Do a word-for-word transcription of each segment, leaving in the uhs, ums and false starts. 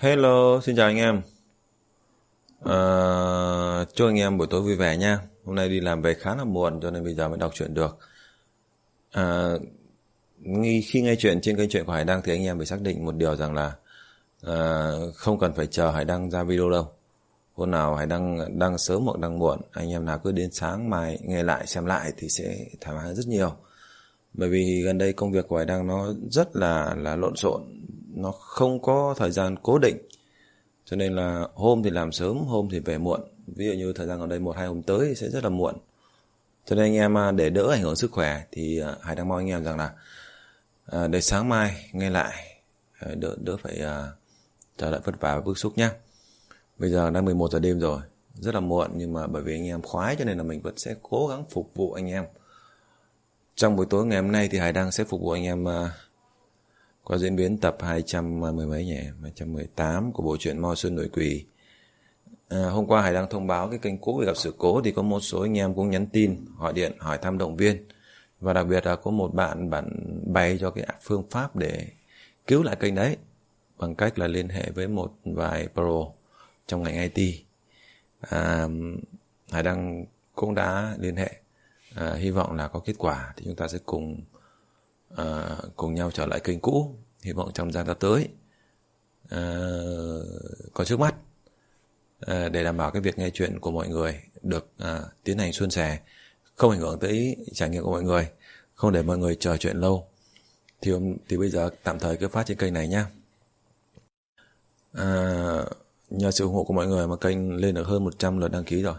Hello, xin chào anh em. À, chúc anh em buổi tối vui vẻ nha. Hôm nay đi làm về khá là muộn cho nên bây giờ mới đọc truyện được. À, khi nghe chuyện trên kênh truyện của Hải Đăng thì anh em phải xác định một điều rằng là à, không cần phải chờ Hải Đăng ra video đâu. Hôm nào Hải Đăng đăng sớm hoặc đăng muộn, anh em nào cứ đến sáng mai nghe lại xem lại thì sẽ thoải mái rất nhiều. Bởi vì gần đây công việc của Hải Đăng nó rất là là lộn xộn, nó không có thời gian cố định. Cho nên là hôm thì làm sớm, hôm thì về muộn. Ví dụ như thời gian gần đây một hai hôm tới thì sẽ rất là muộn. Cho nên anh em để đỡ ảnh hưởng sức khỏe thì Hải đang mong anh em rằng là à, để sáng mai nghe lại, đỡ đỡ phải à, chờ đợi vất vả và bức xúc nhé. Bây giờ đang mười một giờ đêm rồi, rất là muộn, nhưng mà bởi vì anh em khoái cho nên là mình vẫn sẽ cố gắng phục vụ anh em. Trong buổi tối ngày hôm nay thì Hải đang sẽ phục vụ anh em à, qua diễn biến tập hai trăm mười mấy nhỉ, hai trăm mười tám của bộ truyện Mao Sơn Đổi Quỷ. À, hôm qua Hải đang thông báo cái kênh cũ bị gặp sự cố thì có một số anh em cũng nhắn tin, gọi điện hỏi thăm động viên. Và đặc biệt là có một bạn bạn bày cho cái phương pháp để cứu lại kênh đấy bằng cách là liên hệ với một vài pro trong ngành i tê. À, Hải đang cũng đã liên hệ, à, hy vọng là có kết quả thì chúng ta sẽ cùng À, cùng nhau trở lại kênh cũ, hy vọng trong gian ta tới. À, còn trước mắt à, để đảm bảo cái việc nghe chuyện của mọi người được à, tiến hành suôn sẻ, không ảnh hưởng tới trải nghiệm của mọi người, không để mọi người chờ chuyện lâu, thì thì bây giờ tạm thời cứ phát trên kênh này nhé. À, nhờ sự ủng hộ của mọi người mà kênh lên được hơn một trăm lượt đăng ký rồi.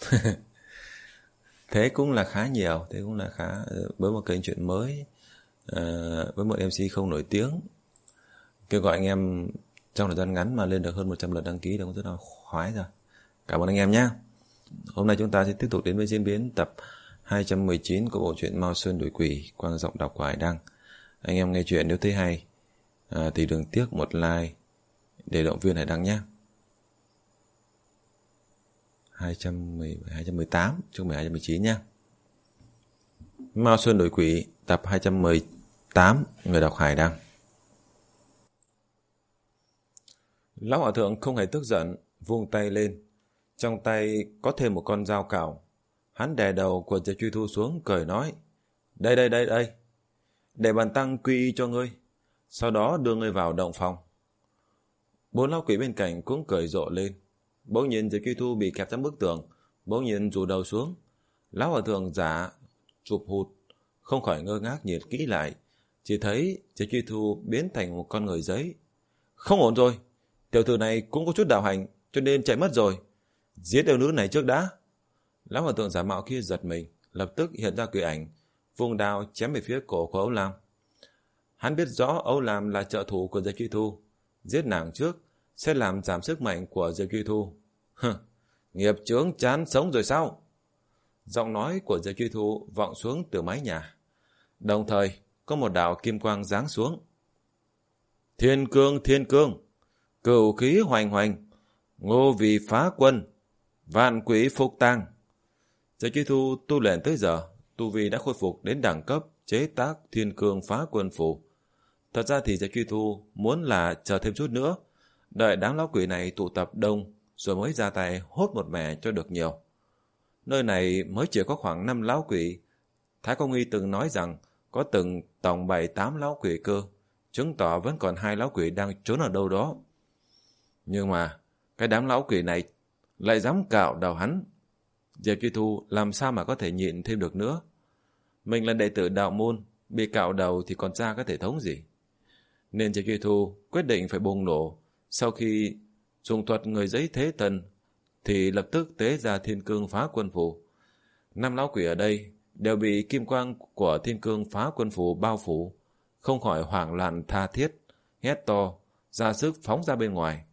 Thế cũng là khá nhiều, thế cũng là khá với một kênh chuyện mới. À, với một em xê không nổi tiếng, kêu gọi anh em trong thời gian ngắn mà lên được hơn một trăm lượt đăng ký là cũng rất là khoái rồi. Cảm ơn anh em nhé. Hôm nay chúng ta sẽ tiếp tục đến với diễn biến tập hai trăm mười chín của bộ truyện Mao Sơn Đổi Quỷ qua giọng đọc của Hải Đăng. Anh em nghe chuyện nếu thấy hay à, thì đừng tiếc một like để động viên Hải Đăng nhé. hai trăm mười, hai trăm mười tám chứ không phải hai trăm mười chín nhé. Mao Sơn Đổi Quỷ tập hai trăm mười tám, người đọc Hải Đăng. Lão hòa thượng không hề tức giận, vung tay lên, trong tay có thêm một con dao cào. Hắn đè đầu của Diệp Truy Thu xuống, cười nói: Đây đây đây đây, để bần tăng quy y cho ngươi, sau đó đưa ngươi vào động phòng. Bốn lão quỷ bên cạnh cũng cười rộ lên. Bỗng nhiên Diệp Truy Thu bị kẹp trong bức tường, bỗng nhiên rủ đầu xuống. Lão hòa thượng giả chụp hụt, không khỏi ngơ ngác nhìn kỹ lại, chỉ thấy Diệp Truy Thu biến thành một con người giấy. Không ổn rồi, tiểu tử này cũng có chút đạo hành, cho nên chạy mất rồi. Giết yêu nữ này trước đã. Lão hòa thượng giả mạo kia giật mình, lập tức hiện ra quỷ ảnh, vùng đao chém về phía cổ của Âu Lam. Hắn biết rõ Âu Lam là trợ thủ của Diệp Truy Thu, giết nàng trước sẽ làm giảm sức mạnh của Diệp Truy Thu. Hừ, nghiệp chướng chán sống rồi sao? Giọng nói của Diệp Truy Thu vọng xuống từ mái nhà. Đồng thời có một đạo kim quang giáng xuống. Thiên cương, thiên cương, cửu khí hoành hoành, ngô vì phá quân, vạn quỷ phục tang. Diệp Truy Thu tu luyện tới giờ, tu vi đã khôi phục đến đẳng cấp chế tác thiên cương phá quân phù. Thật ra thì Diệp Truy Thu muốn là chờ thêm chút nữa, đợi đám lão quỷ này tụ tập đông rồi mới ra tay hốt một mẻ cho được nhiều. Nơi này mới chỉ có khoảng năm lão quỷ. Thái Công Nghi từng nói rằng có từng tổng bảy tám lão quỷ cơ, chứng tỏ vẫn còn hai lão quỷ đang trốn ở đâu đó. Nhưng mà cái đám lão quỷ này lại dám cạo đầu hắn. Diệp Truy Thu làm sao mà có thể nhịn thêm được nữa. Mình là đệ tử đạo môn, bị cạo đầu thì còn ra cái thể thống gì. Nên Diệp Truy Thu quyết định phải bùng nổ. Sau khi dùng thuật người giấy thế thần thì lập tức tế ra thiên cương phá quân phù. Năm lão quỷ ở đây đều bị kim quang của thiên cương phá quân phù bao phủ, không khỏi hoảng loạn tha thiết, hét to, ra sức phóng ra bên ngoài.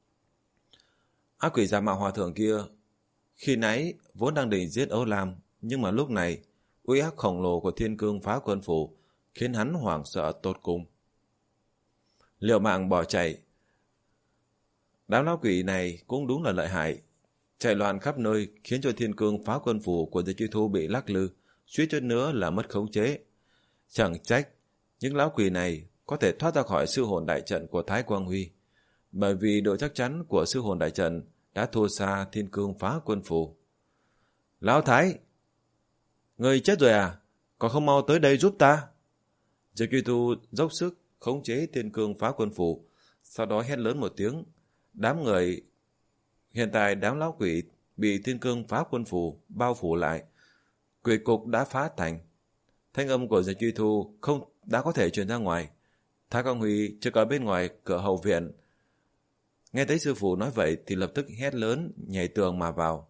Ác quỷ giả mạo hòa thượng kia khi nãy vốn đang định giết Âu Lam, nhưng mà lúc này uy áp khổng lồ của thiên cương phá quân phù khiến hắn hoảng sợ tột cùng. Liều mạng bỏ chạy. Đám lão quỷ này cũng đúng là lợi hại, chạy loạn khắp nơi khiến cho thiên cương phá quân phù của Diệp Truy Thu bị lắc lư, suýt chút nữa là mất khống chế. Chẳng trách những lão quỷ này có thể thoát ra khỏi sư hồn đại trận của Thái Quang Huy. bởi vì độ chắc chắn của sư hồn đại trận đã thua xa thiên cương phá quân phù. Lão Thái! Người chết rồi à? Còn không mau tới đây giúp ta? Diệp Truy Thu dốc sức khống chế thiên cương phá quân phù, sau đó hét lớn một tiếng. Đám người... Hiện tại đám lão quỷ bị thiên cương phá quân phù bao phủ lại. Quỷ cục đã phá thành. Thanh âm của Diệp Truy Thu không đã có thể truyền ra ngoài. Thái Quang Huy trực ở bên ngoài cửa hậu viện. Nghe thấy sư phụ nói vậy thì lập tức hét lớn, nhảy tường mà vào.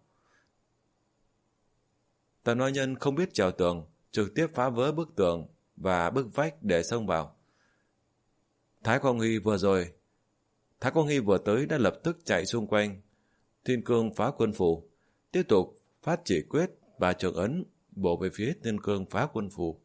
Tần Oai Nhân không biết trèo tường, trực tiếp phá vỡ bức tường và bức vách để xông vào. Thái Quang Huy vừa rồi, Thái Quang Huy vừa tới đã lập tức chạy xung quanh thiên cương phá quân phù, tiếp tục phát chỉ quyết và trường ấn bổ về phía thiên cương phá quân phù.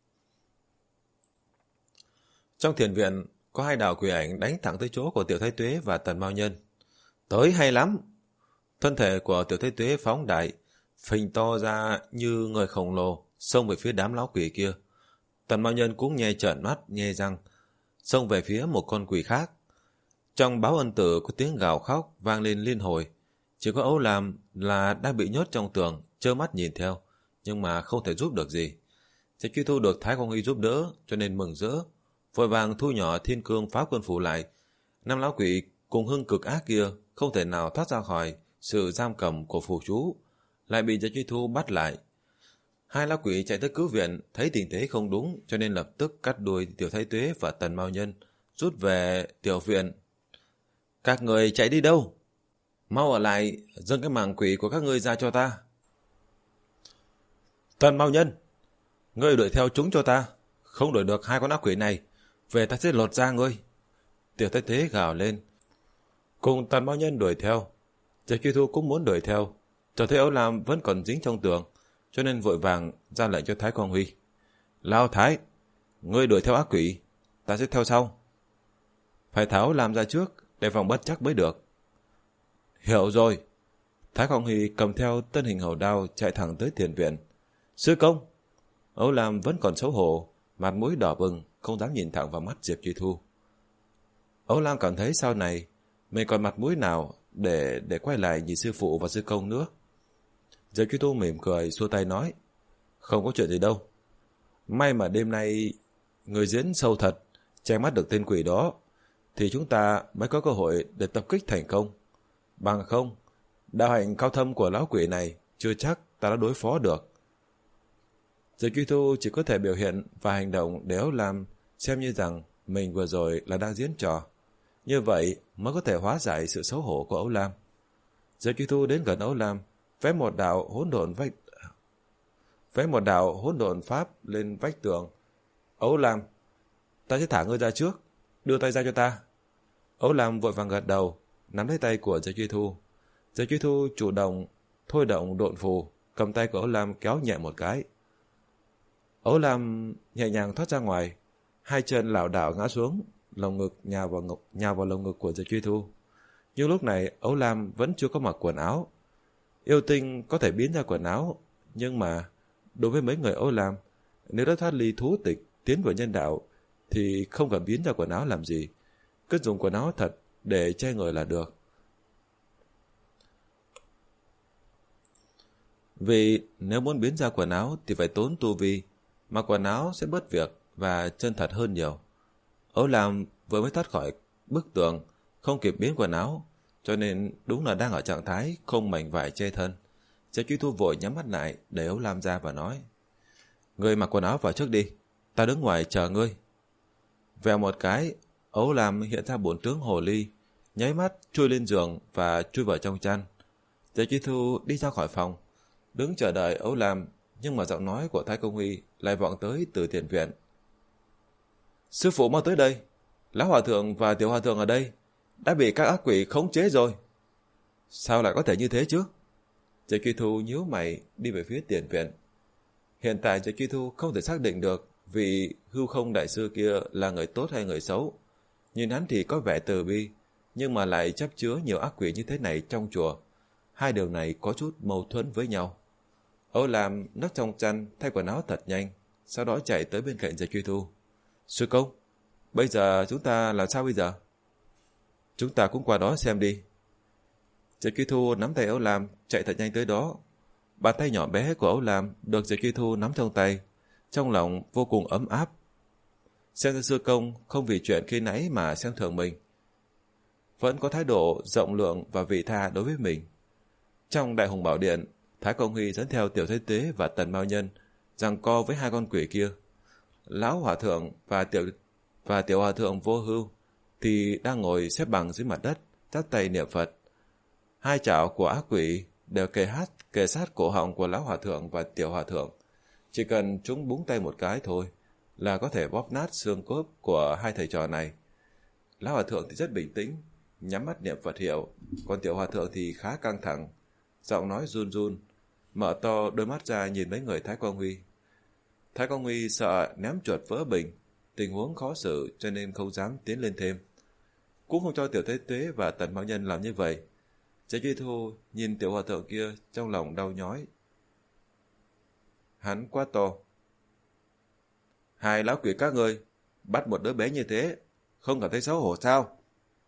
Trong thiền viện có hai đạo quỷ ảnh đánh thẳng tới chỗ của Tiểu Thái Tuế và Tần Mao Nhân. Tới hay lắm! Thân thể của Tiểu Thái Tuế phóng đại, phình to ra như người khổng lồ, xông về phía đám lão quỷ kia. Tần Mao Nhân cũng nhe trợn mắt, nhe răng, xông về phía một con quỷ khác. Trong báo ân tử có tiếng gào khóc vang lên liên hồi. Chỉ có Âu Lam là đang bị nhốt trong tường, trơ mắt nhìn theo, nhưng mà không thể giúp được gì. Diệp Truy Thu được Thái Quang Huy giúp đỡ, cho nên mừng rỡ, vội vàng thu nhỏ thiên cương phá quân phủ lại. Năm lão quỷ cùng hưng cực ác kia không thể nào thoát ra khỏi sự giam cầm của phù chú, lại bị Diệp Truy Thu bắt lại. Hai lão quỷ chạy tới cứu viện, thấy tình thế không đúng, cho nên lập tức cắt đuôi Tiểu Thái Tuế và Tần Mao Nhân, rút về tiểu viện. Các người chạy đi đâu? Mau ở lại, dâng cái màng quỷ của các ngươi ra cho ta. Tần Mao Nhân, ngươi đuổi theo chúng cho ta, không đuổi được hai con ác quỷ này, về ta sẽ lột ra ngươi. Tiểu Thái Tuế gào lên. Cùng Tần Mao Nhân đuổi theo. Diệp Truy Thu cũng muốn đuổi theo, cho thấy Âu Lam vẫn còn dính trong tường, cho nên vội vàng ra lệnh cho Thái Quang Huy. Lao Thái, ngươi đuổi theo ác quỷ, ta sẽ theo sau. Phải tháo Lam ra trước, để phòng bất chắc mới được. Hiểu rồi. Thái Quang Huy cầm theo tân hình hầu đao chạy thẳng tới thiền viện. Sư công! Âu Lam vẫn còn xấu hổ, mặt mũi đỏ bừng, không dám nhìn thẳng vào mắt Diệp Truy Thu. Âu Lam cảm thấy sau này mình còn mặt mũi nào để để quay lại nhìn sư phụ và sư công nữa. Diệp Truy Thu mỉm cười xua tay nói, không có chuyện gì đâu. May mà đêm nay người diễn sâu thật, che mắt được tên quỷ đó, thì chúng ta mới có cơ hội để tập kích thành công. Bằng không, đạo hạnh cao thâm của lão quỷ này chưa chắc ta đã đối phó được. Diệp Truy Thu chỉ có thể biểu hiện và hành động để Âu Lam xem như rằng mình vừa rồi là đang diễn trò. Như vậy mới có thể hóa giải sự xấu hổ của Âu Lam. Diệp Truy Thu đến gần Âu Lam, vẽ một đạo hỗn độn vách vẽ một đạo hỗn độn pháp lên vách tường. Âu Lam, ta sẽ thả ngươi ra trước, đưa tay ra cho ta. Âu Lam vội vàng gật đầu, nắm lấy tay của Diệp Truy Thu. Diệp Truy Thu chủ động thôi động độn phù, cầm tay của Âu Lam kéo nhẹ một cái. Âu Lam nhẹ nhàng thoát ra ngoài, hai chân lảo đảo ngã xuống, lồng ngực nhào vào ngực, nhào vào lồng ngực của Diệp Truy Thu. Nhưng lúc này Âu Lam vẫn chưa có mặc quần áo. Yêu tinh có thể biến ra quần áo, nhưng mà đối với mấy người Âu Lam, nếu đã thoát ly thú tịch tiến vào nhân đạo thì không cần biến ra quần áo làm gì, cứ dùng quần áo thật để che người là được. Vì nếu muốn biến ra quần áo thì phải tốn tu vi, mà quần áo sẽ bớt việc và chân thật hơn nhiều. Âu Lam vừa mới thoát khỏi bức tường, không kịp biến quần áo, cho nên đúng là đang ở trạng thái không mảnh vải che thân. Diệp Truy Thu vội nhắm mắt lại để Âu Lam ra và nói, ngươi mặc quần áo vào trước đi, ta đứng ngoài chờ ngươi. Vèo một cái, Âu Lam hiện ra bổn tướng hồ ly, nháy mắt chui lên giường và chui vào trong chăn. Diệp Truy Thu đi ra khỏi phòng, đứng chờ đợi Âu Lam, nhưng mà giọng nói của Thái Công Huy lại vọng tới từ thiền viện. Sư phụ mau tới đây, lão hòa thượng và tiểu hòa thượng ở đây đã bị các ác quỷ khống chế rồi. Sao lại có thể như thế chứ? Diệp Truy Thu nhíu mày đi về phía tiền viện. Hiện tại Diệp Truy Thu không thể xác định được vị hư không đại sư kia là người tốt hay người xấu. Nhìn hắn thì có vẻ từ bi, nhưng mà lại chấp chứa nhiều ác quỷ như thế này trong chùa. Hai điều này có chút mâu thuẫn với nhau. Âu Lam nấp trong chăn thay quần áo thật nhanh, sau đó chạy tới bên cạnh Diệp Truy Thu. Sư công, bây giờ chúng ta làm sao bây giờ? Chúng ta cũng qua đó xem đi. Diệp Truy Thu nắm tay Âu Lam chạy thật nhanh tới đó. Bàn tay nhỏ bé của Âu Lam được Diệp Truy Thu nắm trong tay, trong lòng vô cùng ấm áp. Xem ra Sư Công không vì chuyện khi nãy mà xem thường mình, vẫn có thái độ rộng lượng và vị tha đối với mình. Trong Đại Hùng Bảo Điện, Thái Công Huy dẫn theo Tiểu Thế Tế và Tần Mao Nhân giằng co với hai con quỷ kia. Lão Hòa Thượng và Tiểu và Tiểu Hòa Thượng Vô Hưu thì đang ngồi xếp bằng dưới mặt đất, chắp tay niệm Phật. Hai chảo của ác quỷ đều kề hát kề sát cổ họng của Lão Hòa Thượng và Tiểu Hòa Thượng. Chỉ cần chúng búng tay một cái thôi là có thể bóp nát xương cốt của hai thầy trò này. Lão Hòa Thượng thì rất bình tĩnh, nhắm mắt niệm Phật hiệu, còn Tiểu Hòa Thượng thì khá căng thẳng, giọng nói run run, mở to đôi mắt ra nhìn mấy người Thái Quang Huy. Thái Quang Huy sợ ném chuột vỡ bình, tình huống khó xử cho nên không dám tiến lên thêm, cũng không cho Tiểu Thế Tế và Tần Mao Nhân làm như vậy. Diệp Truy Thu nhìn Tiểu Hòa Thượng kia trong lòng đau nhói. Hắn quá to. Hai lão quỷ các ngươi bắt một đứa bé như thế, không cảm thấy xấu hổ sao?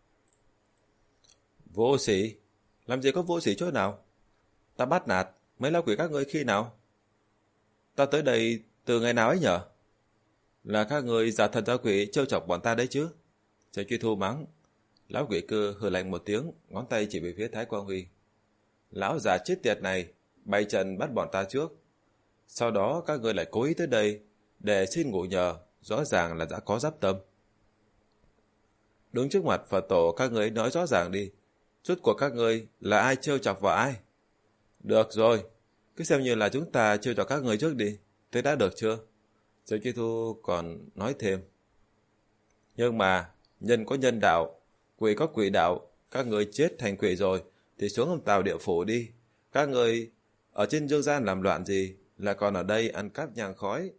Vô sỉ? Làm gì có vô sỉ chỗ nào? Ta bắt nạt mấy lão quỷ các ngươi khi nào? Ta tới đây từ ngày nào ấy nhở? Là các ngươi giả thần giả quỷ trêu chọc bọn ta đấy chứ? Diệp Truy Thu mắng. Lão quỷ cơ hừ lạnh một tiếng, ngón tay chỉ về phía Thái Quang Huy. Lão già chết tiệt này bày trận bắt bọn ta trước, sau đó các ngươi lại cố ý tới đây để xin ngủ nhờ, rõ ràng là đã có giáp tâm. Đứng trước mặt Phật tổ các ngươi nói rõ ràng đi, chút của các ngươi là ai trêu chọc vào ai? Được rồi, cứ xem như là chúng ta trêu chọc các ngươi trước đi, thế đã được chưa? Diệp Truy Thu còn nói thêm. Nhưng mà nhân có nhân đạo, quỷ có quỷ đạo, các người chết thành quỷ rồi thì xuống tàu địa phủ đi. Các người ở trên dương gian làm loạn gì, là còn ở đây ăn cắp nhang khói.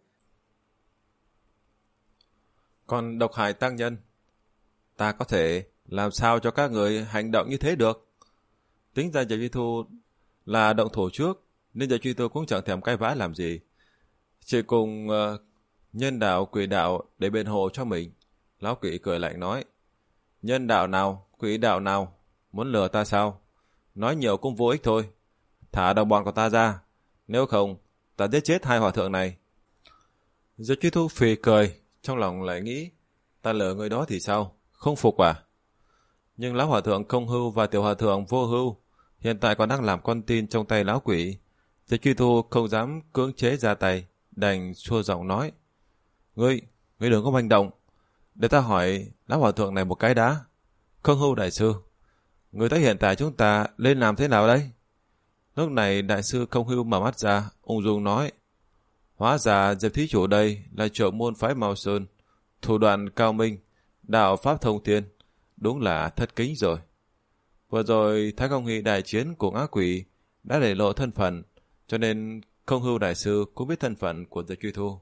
Còn độc hại tăng nhân, ta có thể làm sao cho các người hành động như thế được? Tính ra Diệp Truy Thu là động thủ trước, nên Diệp Truy Thu cũng chẳng thèm cãi vã làm gì, chỉ cùng uh, nhân đạo quỷ đạo để biện hộ cho mình. Lão quỷ cười lạnh nói, nhân đạo nào, quỷ đạo nào, muốn lừa ta sao? Nói nhiều cũng vô ích thôi. Thả đồng bọn của ta ra, nếu không ta giết chết hai hòa thượng này. Diệp Truy Thu phì cười, trong lòng lại nghĩ, ta lừa người đó thì sao, không phục à? Nhưng Lão Hòa Thượng Không Hưu và Tiểu Hòa Thượng Vô Hưu hiện tại còn đang làm con tin trong tay lão quỷ. Diệp Truy Thu không dám cưỡng chế ra tay, đành xua giọng nói, Ngươi, ngươi đừng có manh động, để ta hỏi Lão Hòa Thượng này một cái đã. Không Hưu đại sư, người thấy hiện tại chúng ta lên làm thế nào đây? Lúc này đại sư Không Hưu mở mắt ra, ung dung nói, hóa ra Diệp thí chủ đây là trưởng môn phái Mao Sơn, thủ đoạn cao minh, đạo pháp thông thiên, đúng là thất kính rồi. Vừa rồi Thái Công Huy đại chiến cùng ác quỷ đã để lộ thân phận, cho nên Không Hưu đại sư cũng biết thân phận của Diệp Truy Thu.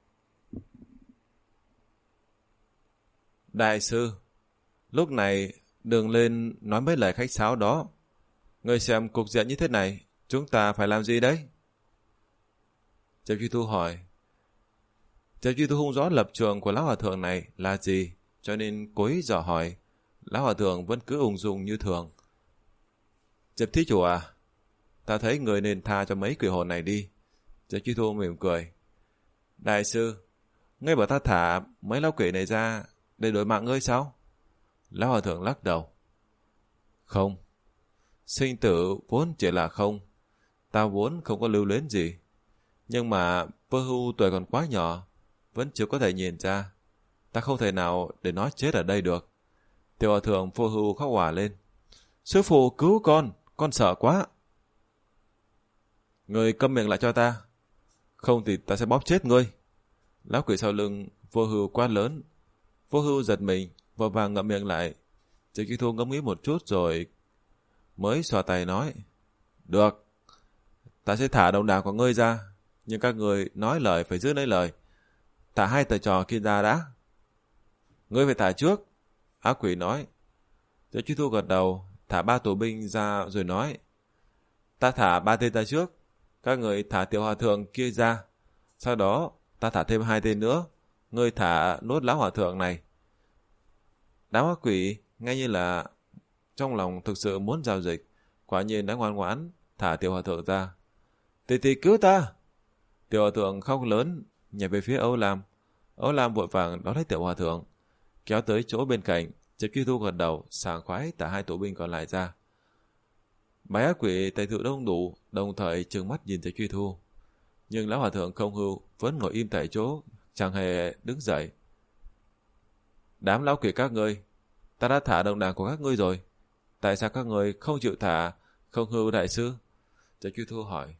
Đại sư, lúc này đừng lên nói mấy lời khách sáo đó. Ngươi xem cục diện như thế này, chúng ta phải làm gì đấy? Diệp Truy Thu hỏi. Diệp Truy Thu không rõ lập trường của Lão Hòa Thượng này là gì, cho nên cố ý dò hỏi. Lão Hòa Thượng vẫn cứ ung dung như thường. Diệp thí chủ à, ta thấy người nên tha cho mấy quỷ hồn này đi. Diệp Truy Thu mỉm cười. Đại sư, ngươi bảo ta thả mấy lão quỷ này ra để đổi mạng ngươi sao? Lão Hòa Thượng lắc đầu. Không, sinh tử vốn chỉ là không, ta vốn không có lưu luyến gì. Nhưng mà Vô Hưu tuổi còn quá nhỏ, vẫn chưa có thể nhìn ra. Ta không thể nào để nó chết ở đây được. Tiểu Hòa Thượng Vô Hưu khóc òa lên. Sư phụ cứu con, con sợ quá. Người câm miệng lại cho ta, không thì ta sẽ bóp chết ngươi. Lão quỷ sau lưng Vô Hưu quá lớn. Vô Hưu giật mình, vội vàng ngậm miệng lại. Diệp Truy Thu ngẫm nghĩ một chút rồi mới xòa tay nói, được, ta sẽ thả đồng đảng của ngươi ra, nhưng các người nói lời phải giữ lấy lời. Thả hai thầy trò kia ra đã. Ngươi phải thả trước, ác quỷ nói. Diệp Truy Thu gật đầu, thả ba tù binh ra rồi nói, ta thả ba tên ta trước, các người thả Tiểu Hòa Thượng kia ra, sau đó ta thả thêm hai tên nữa, ngươi thả nốt Lão Hòa Thượng này. Đám ác quỷ nghe như là trong lòng thực sự muốn giao dịch, quả nhiên đã ngoan ngoãn thả tiểu hòa thượng ra. Tỷ tỷ cứu ta! Tiểu hòa thượng khóc lớn, nhảy về phía Âu Lam. Âu Lam vội vàng đón lấy tiểu hòa thượng, kéo tới chỗ bên cạnh. Diệp Truy Thu gật đầu, sảng khoái thả hai tù binh còn lại ra. Bái ác quỷ tề thự đông đủ, đồng thời trừng mắt nhìn Diệp Truy Thu. Nhưng lão hòa thượng Không Hưu vẫn ngồi im tại chỗ, chẳng hề đứng dậy. Đám lão quỷ các ngươi, ta đã thả đồng đảng của các ngươi rồi, tại sao các ngươi không chịu thả Không Hưu đại sư? Diệp Truy Thu hỏi.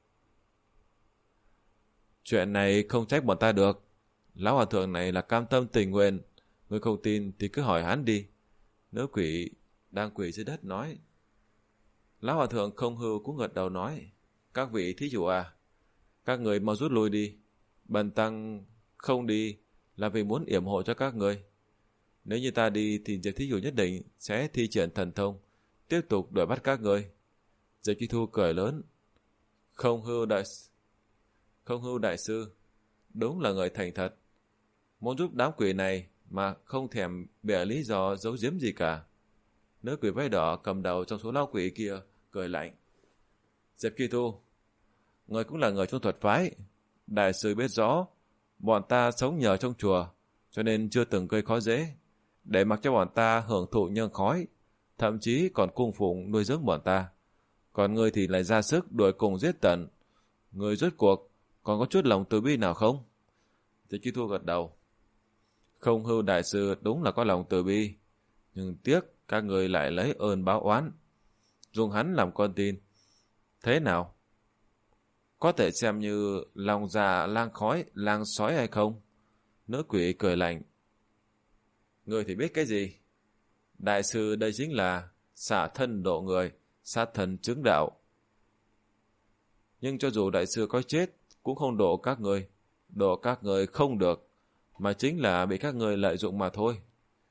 Chuyện này không trách bọn ta được. Lão hòa thượng này là cam tâm tình nguyện, ngươi không tin thì cứ hỏi hắn đi. Nữ quỷ đang quỳ dưới đất nói. Lão hòa thượng Không Hưu cũng gật đầu nói. Các vị thí chủ à, các người mau rút lui đi. Bần tăng không đi là vì muốn yểm hộ cho các người. Nếu như ta đi thì Diệp thí chủ nhất định sẽ thi triển thần thông, tiếp tục đuổi bắt các người. Diệp Truy Thu cười lớn. Không Hưu đại Không Hưu đại sư đúng là người thành thật, muốn giúp đám quỷ này mà không thèm bịa lý do giấu giếm gì cả. Nữ quỷ váy đỏ cầm đầu trong số lao quỷ kia cười lạnh. Diệp Truy Thu, người cũng là người trong thuật phái, đại sư biết rõ bọn ta sống nhờ trong chùa, cho nên chưa từng gây khó dễ, để mặc cho bọn ta hưởng thụ nhang khói, thậm chí còn cung phụng nuôi dưỡng bọn ta. Còn ngươi thì lại ra sức đuổi cùng giết tận. Ngươi rốt cuộc còn có chút lòng từ bi nào không? Diệp Truy Thu gật đầu. Không Hưu đại sư đúng là có lòng từ bi, nhưng tiếc các người lại lấy ơn báo oán, dùng hắn làm con tin. Thế nào? Có thể xem như lòng già lang khói, lang sói hay không? Nữ quỷ cười lạnh. Người thì biết cái gì? Đại sư đây chính là xả thân độ người, sát thân chứng đạo. Nhưng cho dù đại sư có chết cũng không độ các người. Độ các người không được, mà chính là bị các người lợi dụng mà thôi.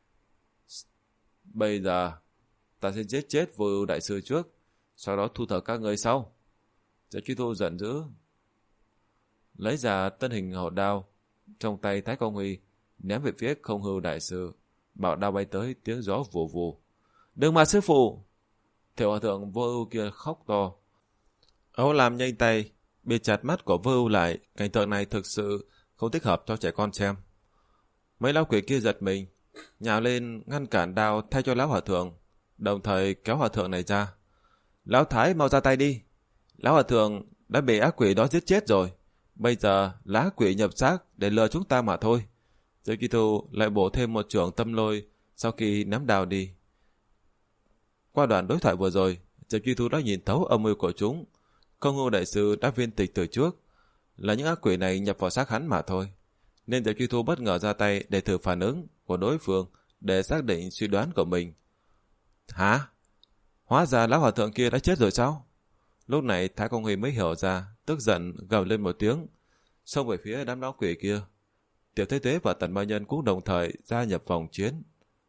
Bây giờ ta sẽ giết chết Vô Ưu đại sư trước, sau đó thu thập các người sau. Diệp Truy Thu giận dữ, lấy ra tân hình hổ đao trong tay Thái Công Huy, ném về phía Không Hưu đại sư. Bảo đao bay tới, tiếng gió vù vù. Đừng mà sư phụ! Tiểu hòa thượng Vô Ưu kia khóc to. Âu Lam nhanh tay bịt chặt mắt của Vô Ưu lại. Cảnh tượng này thực sự không thích hợp cho trẻ con xem. Mấy lão quỷ kia giật mình, nhào lên ngăn cản đao thay cho lão hòa thượng, đồng thời kéo hòa thượng này ra. Lão Thái mau ra tay đi, lão hòa thượng đã bị ác quỷ đó giết chết rồi, bây giờ là ác quỷ nhập xác để lừa chúng ta mà thôi. Diệp Truy Thu lại bổ thêm một chưởng tâm lôi sau khi ném đao đi. Qua đoạn đối thoại vừa rồi, Diệp Truy Thu đã nhìn thấu âm mưu của chúng. Không Hưu đại sư đã viên tịch từ trước, là những ác quỷ này nhập vào xác hắn mà thôi, nên Diệp Truy Thu bất ngờ ra tay để thử phản ứng của đối phương, để xác định suy đoán của mình. Hả? Hóa ra lão hòa thượng kia đã chết rồi sao? Lúc này Thái Công Huy mới hiểu ra, tức giận gào lên một tiếng, xông về phía đám lão quỷ kia. Tiểu Thế Tế và Tần Ma Nhân cũng đồng thời gia nhập vòng chiến.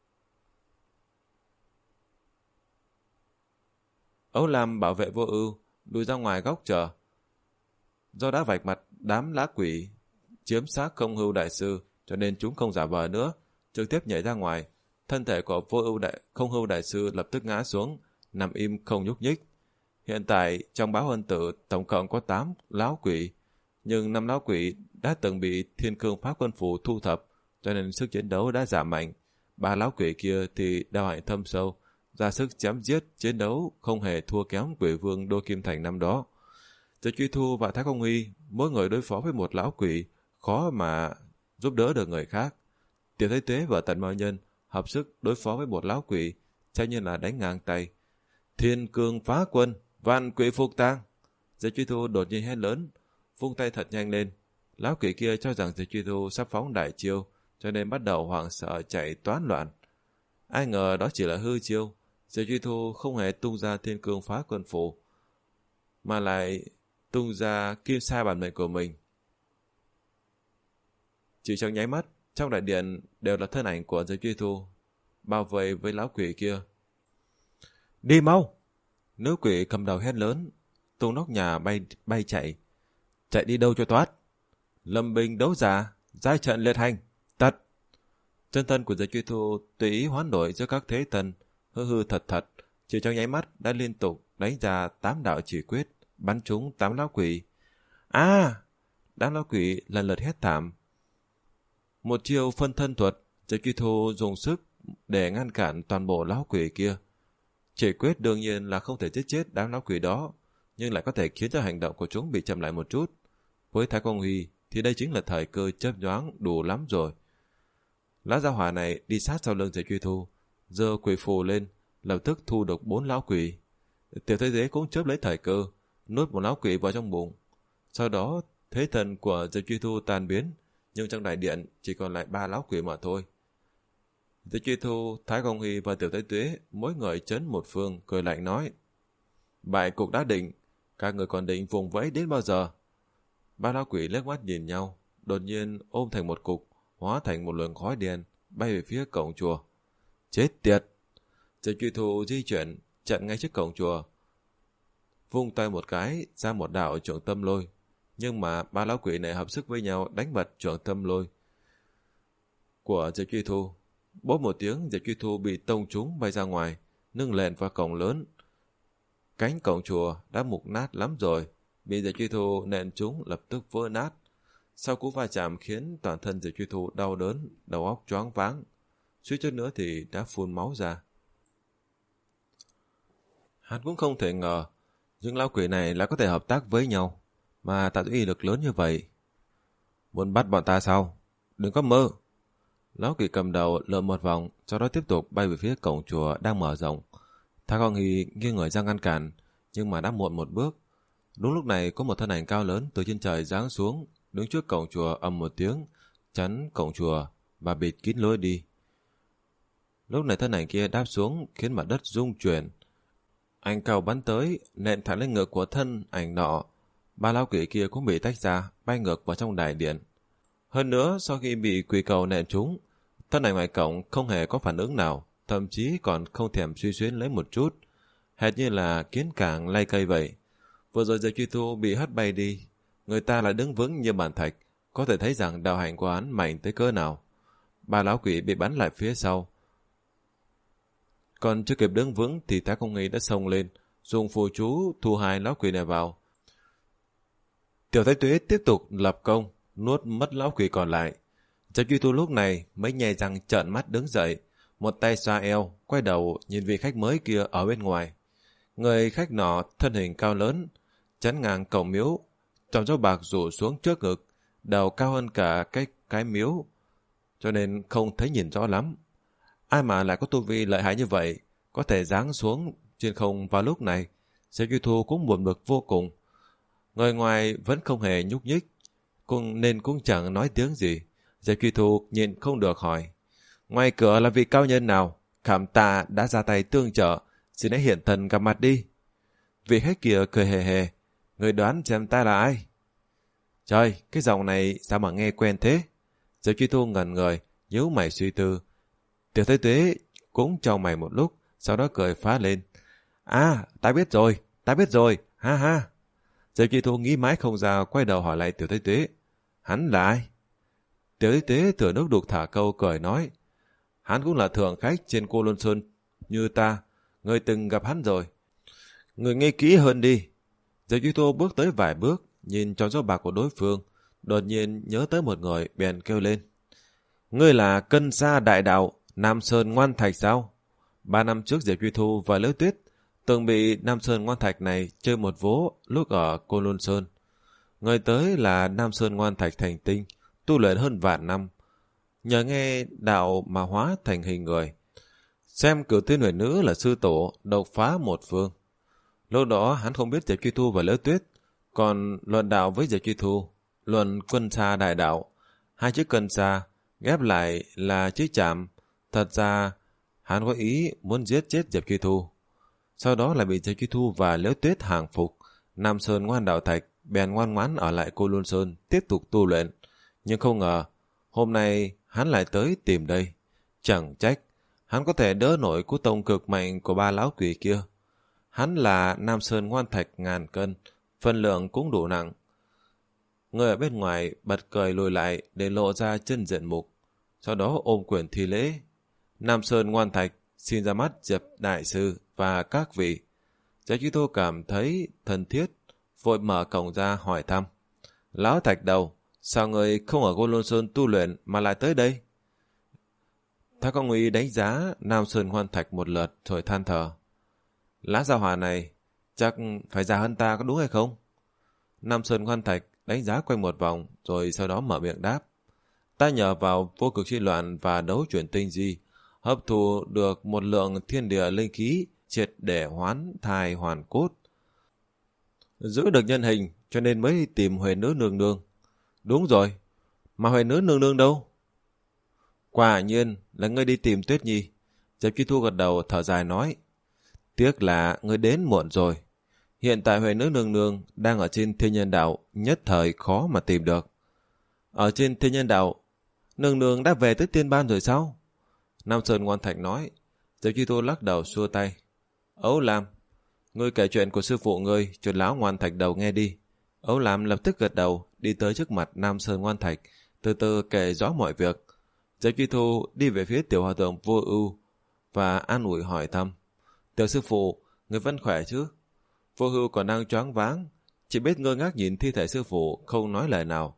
Âu Lam bảo vệ Vô Ưu lùi ra ngoài góc chờ. Do đã vạch mặt đám lá quỷ chiếm xác Không Hưu đại sư, cho nên chúng không giả vờ nữa, trực tiếp nhảy ra ngoài. Thân thể của Vô Ưu đại Không Hưu đại sư lập tức ngã xuống, nằm im không nhúc nhích. Hiện tại trong báo ân tử tổng cộng có tám lão quỷ, nhưng năm lão quỷ đã từng bị Thiên Cương Pháp Quân Phủ thu thập, cho nên sức chiến đấu đã giảm mạnh. Ba lão quỷ kia thì đao hạnh thâm sâu, ra sức chém giết, chiến đấu không hề thua kém quỷ vương Đô Kim Thành năm đó. Diệp Truy Thu và Thái Công Huy mỗi người đối phó với một lão quỷ, khó mà giúp đỡ được người khác. Tiểu Thế Tế và Tần Ma Nhân hợp sức đối phó với một lão quỷ, xem như là đánh ngang tay. Thiên Cương Phá Quân, vạn quỷ phục tang! Diệp Truy Thu đột nhiên hét lớn, vung tay thật nhanh lên. Lão quỷ kia cho rằng Diệp Truy Thu sắp phóng đại chiêu, cho nên bắt đầu hoảng sợ chạy toán loạn. Ai ngờ đó chỉ là hư chiêu. Diệp Truy Thu không hề tung ra Thiên Cương Phá Quân Phủ, mà lại tung ra kim sa bản mệnh của mình. Chỉ trong nháy mắt, trong đại điện đều là thân ảnh của Diệp Truy Thu, bao vây với lão quỷ kia. Đi mau! Nữ quỷ cầm đầu hét lớn, tung nóc nhà bay bay chạy. Chạy đi đâu cho thoát? Lâm binh đấu giả, giai trận liệt hành, tật! Chân thân của Diệp Truy Thu tùy ý hoán đổi giữa các thế thần, hư hư thật thật, chỉ trong nháy mắt đã liên tục đánh ra tám đạo chỉ quyết, bắn trúng tám lão quỷ. À! Đám lão quỷ lần lượt hét thảm. Một chiêu phân thân thuật, Diệp Truy Thu dùng sức để ngăn cản toàn bộ lão quỷ kia. Chỉ quyết đương nhiên là không thể giết chết đám lão quỷ đó, nhưng lại có thể khiến cho hành động của chúng bị chậm lại một chút. Với Thái Công Huy thì đây chính là thời cơ chớp nhoáng đủ lắm rồi. Lão gia hỏa này đi sát sau lưng Diệp Truy Thu, giơ quỷ phù lên, lập tức thu được bốn lão quỷ. Tiểu Thế Giới cũng chớp lấy thời cơ, nuốt một lão quỷ vào trong bụng. Sau đó thế thần của Diệp Truy Thu tan biến, nhưng trong đại điện chỉ còn lại ba lão quỷ mà thôi. Diệp Truy Thu, Thái Công Huy và Tiểu Thế Tuế mỗi người trấn một phương, cười lạnh nói: Bại cục đã định, các người còn định vùng vẫy đến bao giờ? Ba lão quỷ liếc mắt nhìn nhau, đột nhiên ôm thành một cục, hóa thành một luồng khói đen bay về phía cổng chùa. Chết tiệt! Diệp Truy Thu di chuyển chặn ngay trước cổng chùa, vung tay một cái ra một đạo trưởng tâm lôi, nhưng mà ba lão quỷ này hợp sức với nhau đánh bật trưởng tâm lôi của Diệp Truy Thu. Bốp một tiếng, Diệp Truy Thu bị tông trúng bay ra ngoài, nâng lẹn vào cổng lớn. Cánh cổng chùa đã mục nát lắm rồi, bị Diệp Truy Thu nện trúng lập tức vỡ nát. Sau cú va chạm khiến toàn thân Diệp Truy Thu đau đớn, đầu óc choáng váng, suýt chút nữa thì đã phun máu ra. Hắn cũng không thể ngờ những lão quỷ này lại có thể hợp tác với nhau mà tạo ra uy lực lớn như vậy. Muốn bắt bọn ta sao? Đừng có mơ! Lão quỷ cầm đầu lượn một vòng, sau đó tiếp tục bay về phía cổng chùa đang mở rộng. Thái Công Huy nghiêng người ra ngăn cản, nhưng mà đã muộn một bước. Đúng lúc này có một thân ảnh cao lớn từ trên trời giáng xuống, đứng trước cổng chùa ầm một tiếng, chắn cổng chùa và bịt kín lối đi. Lúc này thân ảnh kia đáp xuống khiến mặt đất rung chuyển. Anh cao bắn tới, nện thẳng lên ngực của thân ảnh nọ. Ba lão quỷ kia cũng bị tách ra, bay ngược vào trong đại điện. Hơn nữa, sau khi bị quỷ cầu nện trúng, thân ảnh ngoài cổng không hề có phản ứng nào, thậm chí còn không thèm suy xuyến lấy một chút, hệt như là kiến cảng lay cây vậy. Vừa rồi Diệp Truy Thu bị hất bay đi, người ta lại đứng vững như bàn thạch, có thể thấy rằng đạo hành của hắn mạnh tới cỡ nào. Ba lão quỷ bị bắn lại phía sau. Còn chưa kịp đứng vững thì Thái Công Huy đã xông lên, dùng phù chú thu hai lão quỷ này vào. Tiểu Thái Tuế tiếp tục lập công, nuốt mất lão quỷ còn lại. Diệp Truy Thu lúc này mới nhè răng trợn mắt đứng dậy, một tay xoa eo, quay đầu nhìn vị khách mới kia ở bên ngoài. Người khách nọ thân hình cao lớn, chắn ngang cổng miếu, tròm râu bạc rủ xuống trước ngực, đầu cao hơn cả cái cái miếu, cho nên không thấy nhìn rõ lắm. Ai mà lại có tu vi lợi hại như vậy, có thể giáng xuống trên không vào lúc này. Diệp Truy Thu cũng buồn bực vô cùng. Người ngoài vẫn không hề nhúc nhích, cũng nên cũng chẳng nói tiếng gì. Diệp Truy Thu nhìn không được hỏi: Ngoài cửa là vị cao nhân nào? Cảm tạ đã ra tay tương trợ, xin hãy hiện thần gặp mặt đi. Vị khách kia cười hề hề: Người đoán xem ta là ai? Trời, cái giọng này sao mà nghe quen thế? Diệp Truy Thu ngẩn người, nhíu mày suy tư. Tiểu Thế Tuế cũng chau mày một lúc, sau đó cười phá lên: À, ta biết rồi, ta biết rồi, ha ha. Diệp Truy Thu nghĩ mãi không ra, quay đầu hỏi lại Tiểu Thế Tuế: Hắn là ai? Tiểu Thế Tuế thừa nước đục thả câu cười nói: Hắn cũng là thượng khách trên Cô Luân Sơn như ta, người từng gặp hắn rồi. Người nghe kỹ hơn đi. Diệp Truy Thu bước tới vài bước, nhìn tròn râu bạc của đối phương, đột nhiên nhớ tới một người, bèn kêu lên: Ngươi là Cân Sa Đại Đạo, Nam Sơn Ngoan Thạch sao? Ba năm trước Diệp Truy Thu và Liễu Tuyết từng bị Nam Sơn Ngoan Thạch này chơi một vố lúc ở Cô Luân Sơn. Người tới là Nam Sơn Ngoan Thạch thành tinh, tu luyện hơn vạn năm, nhờ nghe đạo mà hóa thành hình người. Xem Cửu Tiên Huyền Nữ là sư tổ, độc phá một phương. Lúc đó hắn không biết Diệp Truy Thu và Liễu Tuyết, còn luận đạo với Diệp Truy Thu, luận Quân Sa Đại Đạo. Hai chữ Cân Sa ghép lại là chữ Chạm. Thật ra hắn có ý muốn giết chết Diệp Truy Thu, sau đó lại bị Diệp Truy Thu và Liễu Tuyết hàng phục. Nam Sơn Ngoan Đạo Thạch bèn ngoan ngoãn ở lại Cô Luân Sơn tiếp tục tu luyện. Nhưng không ngờ hôm nay hắn lại tới tìm đây. Chẳng trách hắn có thể đỡ nổi cú tông cực mạnh của ba lão quỷ kia. Hắn là Nam Sơn Ngoan Thạch ngàn cân, phân lượng cũng đủ nặng. Người ở bên ngoài bật cười lùi lại để lộ ra chân diện mục, sau đó ôm quyền thi lễ: Nam Sơn Ngoan Thạch Xin ra mắt Diệp Đại Sư và các vị. Giáo Duy Thu cảm thấy thân thiết, vội mở cổng ra hỏi thăm. Lão Thạch Đầu, sao người không ở Côn Lôn Sơn tu luyện mà lại tới đây? Thái Công Uy đánh giá Nam Sơn Hoan Thạch một lượt rồi than thở. Lá gia hỏa này chắc phải già hơn ta có đúng hay không? Nam Sơn Hoan Thạch đánh giá quanh một vòng rồi sau đó mở miệng đáp. Ta nhờ vào vô cực chi loạn và đấu chuyển tinh di, hấp thụ được một lượng thiên địa linh khí triệt để hoán thai hoàn cốt. Giữ được nhân hình cho nên mới tìm Huệ Nữ Nương Nương. Đúng rồi, mà Huệ Nữ Nương Nương đâu? Quả nhiên là ngươi đi tìm Tuyết Nhi. Diệp Truy Thu gật đầu thở dài nói. Tiếc là ngươi đến muộn rồi. Hiện tại Huệ Nữ Nương Nương đang ở trên Thiên Nhân Đạo, nhất thời khó mà tìm được. Ở trên Thiên Nhân Đạo, Nương Nương đã về tới Tiên Ban rồi sao? Nam Sơn Ngoan Thạch nói. Diệp Truy Thu lắc đầu xua tay. Ấu Lam, ngươi kể chuyện của sư phụ ngươi cho lão Ngoan Thạch Đầu nghe đi. Ấu Lam lập tức gật đầu, đi tới trước mặt Nam Sơn Ngoan Thạch, từ từ kể rõ mọi việc. Diệp Truy Thu đi về phía tiểu hòa thượng Vô Ưu và an ủi hỏi thăm. Tiểu sư phụ, người vẫn khỏe chứ? Vô Ưu còn đang choáng váng, chỉ biết ngơ ngác nhìn thi thể sư phụ, không nói lời nào.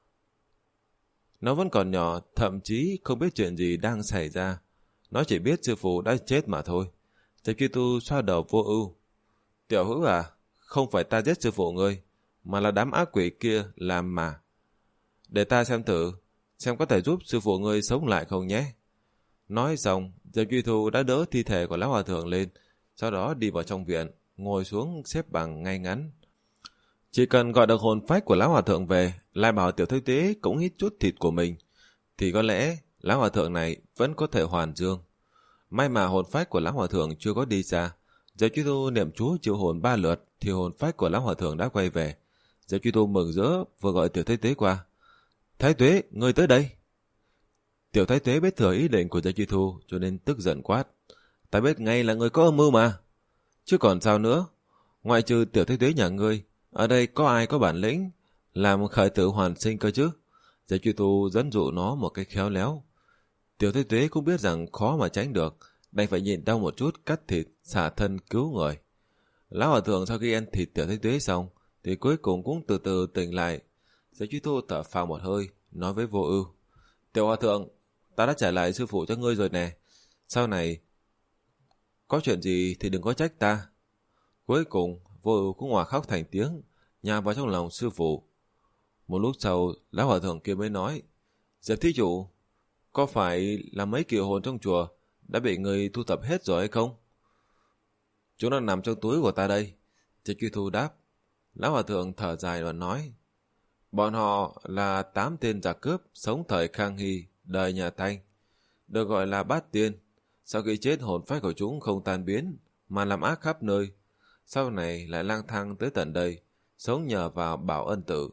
Nó vẫn còn nhỏ, thậm chí không biết chuyện gì đang xảy ra. Nó chỉ biết sư phụ đã chết mà thôi. Diệp Truy Thu xoa đầu Vô Ưu. Tiểu Hữu à, không phải ta giết sư phụ ngươi, mà là đám ác quỷ kia làm mà. Để ta xem thử, xem có thể giúp sư phụ ngươi sống lại không nhé. Nói xong, Diệp Truy Thu đã đỡ thi thể của lão hòa thượng lên, sau đó đi vào trong viện, ngồi xuống xếp bằng ngay ngắn. Chỉ cần gọi được hồn phách của lão hòa thượng về, lại bảo Tiểu Thối Tế cũng hít chút thịt của mình, thì có lẽ lão hòa thượng này vẫn có thể hoàn dương. May mà hồn phách của lão hòa thượng chưa có đi ra. Diệp Truy Thu niệm chú triệu hồn ba lượt thì hồn phách của lão hòa thượng đã quay về. Diệp Truy Thu mừng rỡ vừa gọi Tiểu Thái Tuế qua. Thái Tuế, ngươi tới đây. Tiểu Thái Tuế biết thừa ý định của Diệp Truy Thu cho nên tức giận quát. Ta biết ngay là ngươi có âm mưu mà. Chứ còn sao nữa? Ngoại trừ Tiểu Thái Tuế nhà ngươi, ở đây có ai có bản lĩnh làm khởi tử hoàn sinh cơ chứ? Diệp Truy Thu dẫn dụ nó một cách khéo léo. Tiểu Thái Tuế cũng biết rằng khó mà tránh được, đành phải nhịn đau một chút cắt thịt, xả thân cứu người. Lão hòa thượng sau khi ăn thịt Tiểu Thái Tuế xong, thì cuối cùng cũng từ từ tỉnh lại. Diệp Truy Thu thở phào một hơi, nói với Vô Ưu. Tiểu hòa thượng, ta đã trả lại sư phụ cho ngươi rồi nè. Sau này, có chuyện gì thì đừng có trách ta. Cuối cùng, Vô Ưu cũng hòa khóc thành tiếng, nhào vào trong lòng sư phụ. Một lúc sau, lão hòa thượng kia mới nói. Diệp thí chủ, có phải là mấy kiều hồn trong chùa đã bị người thu thập hết rồi hay không? Chúng nó nằm trong túi của ta đây. Diệp Truy Thu đáp. Lão hòa thượng thở dài và nói. Bọn họ là tám tên giặc cướp sống thời Khang Hy, đời nhà Thanh, được gọi là bát tiên. Sau khi chết hồn phách của chúng không tan biến mà làm ác khắp nơi, sau này lại lang thang tới tận đây, sống nhờ vào bảo ân tử.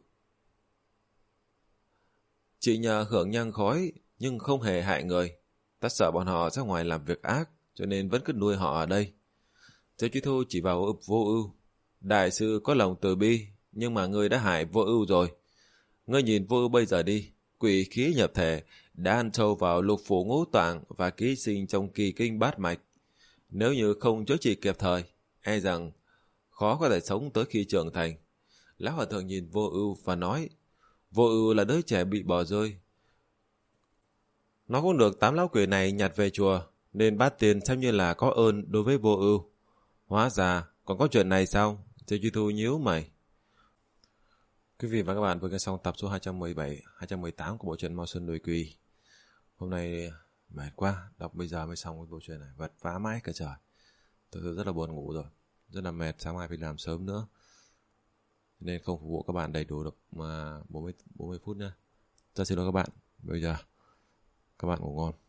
Chỉ nhờ hưởng nhang khói nhưng không hề hại người. Ta sợ bọn họ ra ngoài làm việc ác, cho nên vẫn cứ nuôi họ ở đây. Diệp Truy Thu chỉ vào ực Vô Ưu. Đại sư có lòng từ bi, nhưng mà ngươi đã hại Vô Ưu rồi. Ngươi nhìn Vô Ưu bây giờ đi, quỷ khí nhập thể, đã ăn sâu vào lục phủ ngũ tạng và ký sinh trong kỳ kinh bát mạch. Nếu như không chữa trị kịp thời, e rằng khó có thể sống tới khi trưởng thành. Lão hòa thượng nhìn Vô Ưu và nói. Vô Ưu là đứa trẻ bị bỏ rơi. Nó cũng được tám lão quỷ này nhặt về chùa, nên bát tiên xem như là có ơn đối với Vô Ưu. Hóa ra còn có chuyện này sao? Diệp Truy Thu nhíu mày. Quý vị và các bạn vừa nghe xong tập số hai trăm mười bảy, hai trăm mười tám của bộ truyện Mao Sơn Đồi Quỳ. Hôm nay mệt quá, đọc bây giờ mới xong cái bộ truyện này, vật vã mãi cả trời. Thực sự rất là buồn ngủ rồi, rất là mệt, sáng mai phải làm sớm nữa, nên không phục vụ các bạn đầy đủ được mà bốn mươi phút nữa. Rất xin lỗi các bạn. Bây giờ các bạn ngủ ngon.